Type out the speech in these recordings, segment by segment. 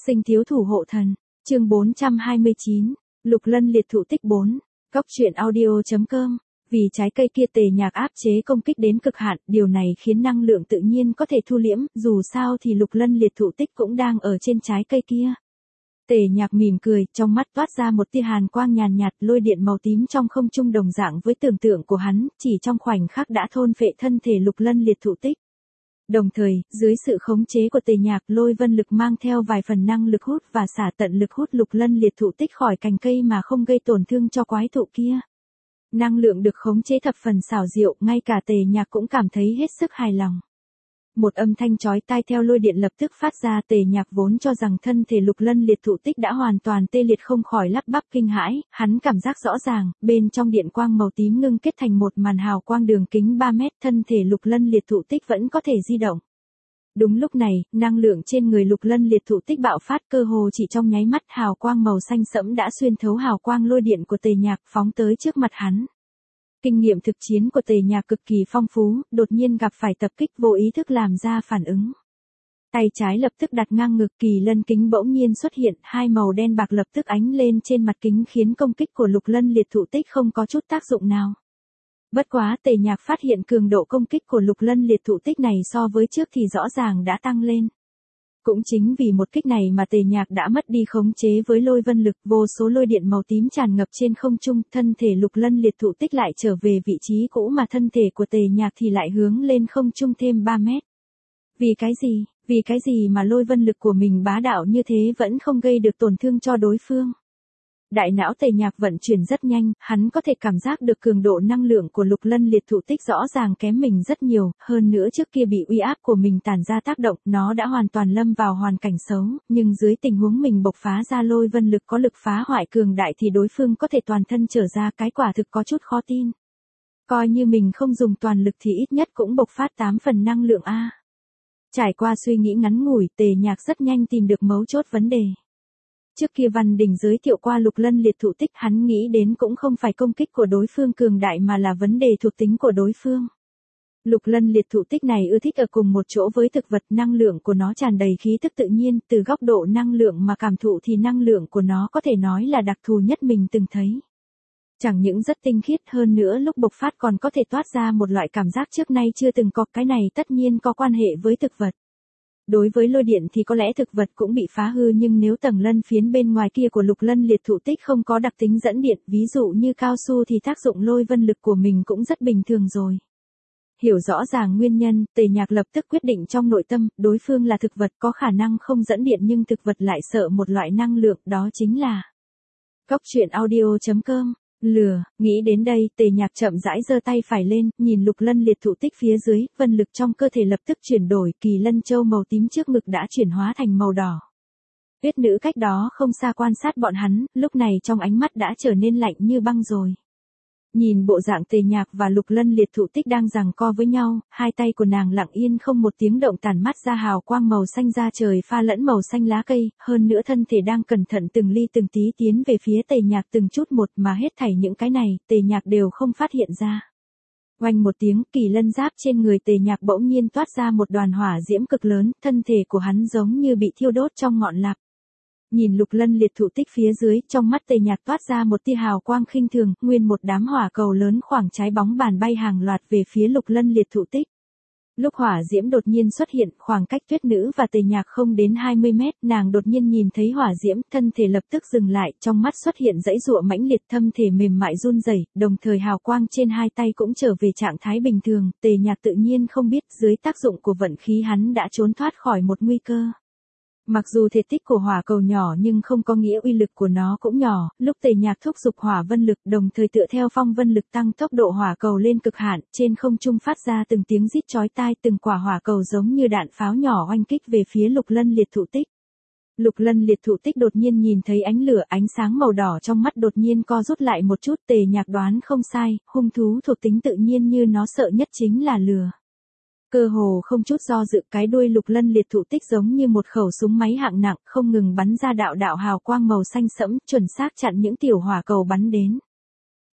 Sinh thiếu thủ hộ thần, chương 429, Lục Lân liệt thụ tích 4, Cóc truyện audio.com. Vì trái cây kia tề nhạc áp chế công kích đến cực hạn, điều này khiến năng lượng tự nhiên có thể thu liễm, dù sao thì Lục Lân liệt thụ tích cũng đang ở trên trái cây kia. Tề nhạc mỉm cười, trong mắt toát ra một tia hàn quang nhàn nhạt, lôi điện màu tím trong không trung đồng dạng với tưởng tượng của hắn, chỉ trong khoảnh khắc đã thôn phệ thân thể Lục Lân liệt thụ tích. Đồng thời, dưới sự khống chế của tề nhạc, lôi vân lực mang theo vài phần năng lực hút và xả tận lực hút Lục Lân liệt thụ tích khỏi cành cây mà không gây tổn thương cho quái thụ kia. Năng lượng được khống chế thập phần xảo diệu, ngay cả tề nhạc cũng cảm thấy hết sức hài lòng. Một âm thanh chói tai theo lôi điện lập tức phát ra, tề nhạc vốn cho rằng thân thể Lục Lân liệt thụ tích đã hoàn toàn tê liệt không khỏi lắp bắp kinh hãi, hắn cảm giác rõ ràng, bên trong điện quang màu tím ngưng kết thành một màn hào quang đường kính 3 mét, thân thể Lục Lân liệt thụ tích vẫn có thể di động. Đúng lúc này, năng lượng trên người Lục Lân liệt thụ tích bạo phát, cơ hồ chỉ trong nháy mắt, hào quang màu xanh sẫm đã xuyên thấu hào quang lôi điện của tề nhạc phóng tới trước mặt hắn. Kinh nghiệm thực chiến của tề nhạc cực kỳ phong phú, đột nhiên gặp phải tập kích vô ý thức làm ra phản ứng. Tay trái lập tức đặt ngang ngực, kỳ lân kính bỗng nhiên xuất hiện, hai màu đen bạc lập tức ánh lên trên mặt kính khiến công kích của Lục Lân liệt thụ tích không có chút tác dụng nào. Bất quá tề nhạc phát hiện cường độ công kích của Lục Lân liệt thụ tích này so với trước thì rõ ràng đã tăng lên. Cũng chính vì một kích này mà tề nhạc đã mất đi khống chế với lôi vân lực, vô số lôi điện màu tím tràn ngập trên không trung, thân thể Lục Lân liệt thụ tích lại trở về vị trí cũ mà thân thể của tề nhạc thì lại hướng lên không trung thêm 3 mét. Vì cái gì mà lôi vân lực của mình bá đạo như thế vẫn không gây được tổn thương cho đối phương? Đại não tề nhạc vận chuyển rất nhanh, hắn có thể cảm giác được cường độ năng lượng của Lục Lân liệt thụ tích rõ ràng kém mình rất nhiều, hơn nữa trước kia bị uy áp của mình tản ra tác động, nó đã hoàn toàn lâm vào hoàn cảnh xấu, nhưng dưới tình huống mình bộc phá ra lôi vân lực có lực phá hoại cường đại thì đối phương có thể toàn thân trở ra, cái quả thực có chút khó tin. Coi như mình không dùng toàn lực thì ít nhất cũng bộc phát 8 phần năng lượng a. Trải qua suy nghĩ ngắn ngủi, tề nhạc rất nhanh tìm được mấu chốt vấn đề. Trước kia Văn Đình giới thiệu qua Lục Lân liệt thụ tích, hắn nghĩ đến cũng không phải công kích của đối phương cường đại mà là vấn đề thuộc tính của đối phương. Lục Lân liệt thụ tích này ưa thích ở cùng một chỗ với thực vật, năng lượng của nó tràn đầy khí tức tự nhiên, từ góc độ năng lượng mà cảm thụ thì năng lượng của nó có thể nói là đặc thù nhất mình từng thấy. Chẳng những rất tinh khiết, hơn nữa lúc bộc phát còn có thể toát ra một loại cảm giác trước nay chưa từng có, cái này tất nhiên có quan hệ với thực vật. Đối với lôi điện thì có lẽ thực vật cũng bị phá hư, nhưng nếu tầng lân phiến bên ngoài kia của Lục Lân liệt thụ tích không có đặc tính dẫn điện, ví dụ như cao su, thì tác dụng lôi vân lực của mình cũng rất bình thường rồi. Hiểu rõ ràng nguyên nhân, tề nhạc lập tức quyết định trong nội tâm, đối phương là thực vật có khả năng không dẫn điện nhưng thực vật lại sợ một loại năng lượng, đó chính là Cóc truyện audio.com. Lừa, nghĩ đến đây, tề nhạc chậm rãi giơ tay phải lên, nhìn Lục Lân liệt thụ tích phía dưới, vân lực trong cơ thể lập tức chuyển đổi, kỳ lân châu màu tím trước ngực đã chuyển hóa thành màu đỏ. Tuyết nữ cách đó không xa quan sát bọn hắn, lúc này trong ánh mắt đã trở nên lạnh như băng rồi. Nhìn bộ dạng tề nhạc và Lục Lân liệt thụ tích đang giằng co với nhau, hai tay của nàng lặng yên không một tiếng động tản mắt ra hào quang màu xanh da trời pha lẫn màu xanh lá cây, hơn nữa thân thể đang cẩn thận từng ly từng tí tiến về phía tề nhạc từng chút một, mà hết thảy những cái này, tề nhạc đều không phát hiện ra. Oanh một tiếng, kỳ lân giáp trên người tề nhạc bỗng nhiên toát ra một đoàn hỏa diễm cực lớn, thân thể của hắn giống như bị thiêu đốt trong ngọn lạp. Nhìn Lục Lân liệt thụ tích phía dưới, trong mắt tề nhạc toát ra một tia hào quang khinh thường, nguyên một đám hỏa cầu lớn khoảng trái bóng bàn bay hàng loạt về phía Lục Lân liệt thụ tích. Lúc hỏa diễm đột nhiên xuất hiện, khoảng cách tuyết nữ và tề nhạc không đến 20 mét, nàng đột nhiên nhìn thấy hỏa diễm, thân thể lập tức dừng lại, trong mắt xuất hiện dãy giụa mãnh liệt, thân thể mềm mại run rẩy, đồng thời hào quang trên hai tay cũng trở về trạng thái bình thường, tề nhạc tự nhiên không biết, dưới tác dụng của vận khí hắn đã trốn thoát khỏi một nguy cơ. Mặc dù thể tích của hỏa cầu nhỏ nhưng không có nghĩa uy lực của nó cũng nhỏ, lúc tề nhạc thúc giục hỏa vân lực đồng thời tựa theo phong vân lực tăng tốc độ hỏa cầu lên cực hạn, trên không trung phát ra từng tiếng rít chói tai, từng quả hỏa cầu giống như đạn pháo nhỏ oanh kích về phía Lục Lân liệt thụ tích. Lục Lân liệt thụ tích đột nhiên nhìn thấy ánh lửa, ánh sáng màu đỏ trong mắt đột nhiên co rút lại một chút, tề nhạc đoán không sai, hung thú thuộc tính tự nhiên như nó sợ nhất chính là lửa. Cơ hồ không chút do dự, cái đuôi Lục Lân liệt thụ tích giống như một khẩu súng máy hạng nặng, không ngừng bắn ra đạo đạo hào quang màu xanh sẫm, chuẩn xác chặn những tiểu hỏa cầu bắn đến.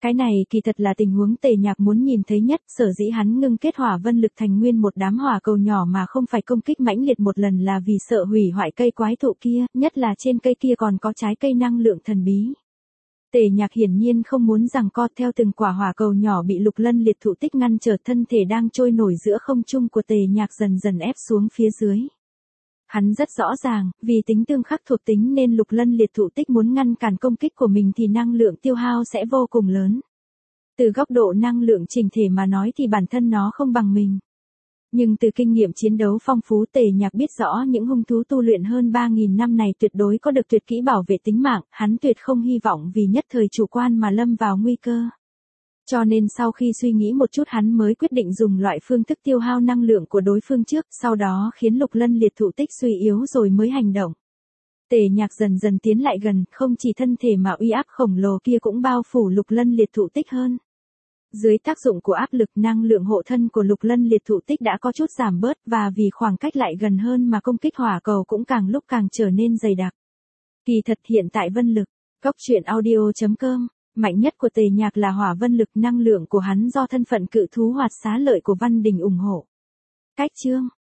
Cái này kỳ thật là tình huống Tề Nhạc muốn nhìn thấy nhất, sở dĩ hắn ngưng kết hỏa vân lực thành nguyên một đám hỏa cầu nhỏ mà không phải công kích mãnh liệt một lần là vì sợ hủy hoại cây quái thụ kia, nhất là trên cây kia còn có trái cây năng lượng thần bí. Tề Nhạc hiển nhiên không muốn rằng co theo từng quả hỏa cầu nhỏ bị Lục Lân liệt thụ tích ngăn trở, thân thể đang trôi nổi giữa không trung của Tề Nhạc dần dần ép xuống phía dưới. Hắn rất rõ ràng, vì tính tương khắc thuộc tính nên Lục Lân liệt thụ tích muốn ngăn cản công kích của mình thì năng lượng tiêu hao sẽ vô cùng lớn. Từ góc độ năng lượng chỉnh thể mà nói thì bản thân nó không bằng mình. Nhưng từ kinh nghiệm chiến đấu phong phú, Tề Nhạc biết rõ những hung thú tu luyện hơn 3.000 năm này tuyệt đối có được tuyệt kỹ bảo vệ tính mạng, hắn tuyệt không hy vọng vì nhất thời chủ quan mà lâm vào nguy cơ. Cho nên sau khi suy nghĩ một chút hắn mới quyết định dùng loại phương thức tiêu hao năng lượng của đối phương trước, sau đó khiến Lục Lân liệt thụ tích suy yếu rồi mới hành động. Tề Nhạc dần dần tiến lại gần, không chỉ thân thể mà uy áp khổng lồ kia cũng bao phủ Lục Lân liệt thụ tích hơn. Dưới tác dụng của áp lực, năng lượng hộ thân của Lục Lân liệt thụ tích đã có chút giảm bớt và vì khoảng cách lại gần hơn mà công kích hỏa cầu cũng càng lúc càng trở nên dày đặc. Kỳ thật hiện tại vân lực, Goctruyện.audio.com, mạnh nhất của Tề Nhạc là hỏa vân lực, năng lượng của hắn do thân phận cự thú hoạt xá lợi của Văn Đình ủng hộ. Cách chương